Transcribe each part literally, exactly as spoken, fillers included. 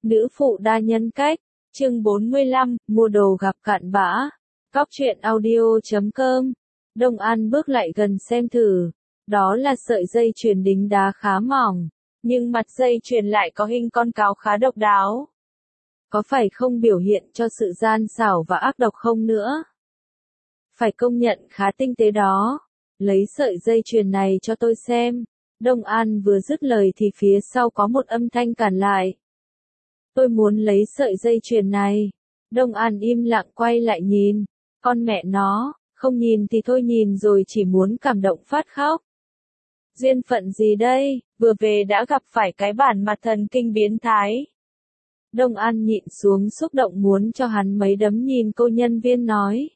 Nữ phụ đa nhân cách, chương bốn mươi lăm, mua đồ gặp cặn bã. Góc truyện audio chấm com. Đông An bước lại gần xem thử. Đó là sợi dây chuyền đính đá khá mỏng, nhưng mặt dây chuyền lại có hình con cáo khá độc đáo. Có phải không biểu hiện cho sự gian xảo và ác độc không nữa? Phải công nhận khá tinh tế đó. Lấy sợi dây chuyền này cho tôi xem. Đông An vừa dứt lời thì phía sau có một âm thanh cản lại. Tôi muốn lấy sợi dây chuyền này. Đông An im lặng quay lại nhìn. Con mẹ nó, không nhìn thì thôi, nhìn rồi chỉ muốn cảm động phát khóc. Duyên phận gì đây, vừa về đã gặp phải cái bản mặt thần kinh biến thái. Đông An nhịn xuống xúc động muốn cho hắn mấy đấm, nhìn cô nhân viên nói.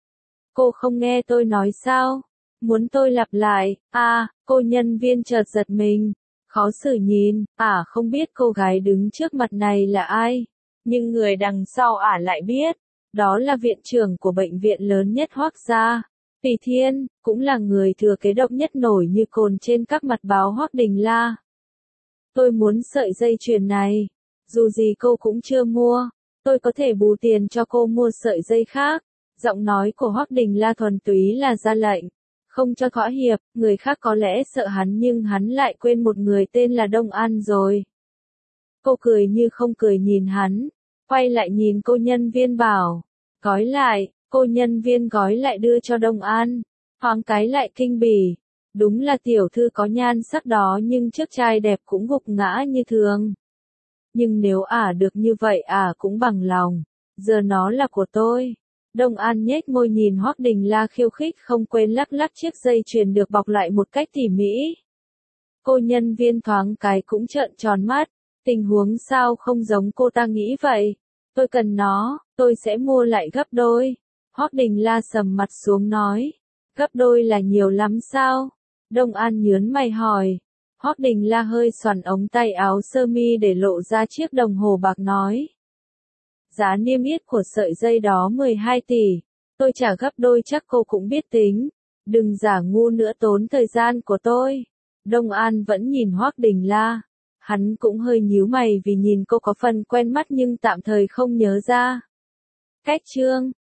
Cô không nghe tôi nói sao? Muốn tôi lặp lại? À, cô nhân viên chợt giật mình. Khó xử nhìn, ả không biết cô gái đứng trước mặt này là ai. Nhưng người đằng sau ả lại biết. Đó là viện trưởng của bệnh viện lớn nhất Hoắc gia. Tùy Thiên, cũng là người thừa kế độc nhất nổi như cồn trên các mặt báo Hoắc Đình La. Tôi muốn sợi dây chuyền này. Dù gì cô cũng chưa mua. Tôi có thể bù tiền cho cô mua sợi dây khác. Giọng nói của Hoắc Đình La thuần túy là ra lệnh. Không cho thỏa hiệp, người khác có lẽ sợ hắn nhưng hắn lại quên một người tên là Đông An rồi. Cô cười như không cười nhìn hắn, quay lại nhìn cô nhân viên bảo, gói lại, cô nhân viên gói lại đưa cho Đông An, thoáng cái lại kinh bỉ. Đúng là tiểu thư có nhan sắc đó nhưng trước trai đẹp cũng gục ngã như thường. Nhưng nếu ả được như vậy ả cũng bằng lòng, giờ nó là của tôi. Đông An nhếch môi nhìn Hoắc Đình La khiêu khích, không quên lắc lắc chiếc dây chuyền được bọc lại một cách tỉ mỉ. Cô nhân viên thoáng cái cũng trợn tròn mắt, tình huống sao không giống cô ta nghĩ vậy? Tôi cần nó, tôi sẽ mua lại gấp đôi. Hoắc Đình La sầm mặt xuống nói, gấp đôi là nhiều lắm sao? Đông An nhướng mày hỏi. Hoắc Đình La hơi xoắn ống tay áo sơ mi để lộ ra chiếc đồng hồ bạc nói. Giá niêm yết của sợi dây đó mười hai tỷ, tôi trả gấp đôi chắc cô cũng biết tính. Đừng giả ngu nữa, tốn thời gian của tôi. Đông An vẫn nhìn Hoắc Đình La. Hắn cũng hơi nhíu mày vì nhìn cô có phần quen mắt nhưng tạm thời không nhớ ra. Cách chương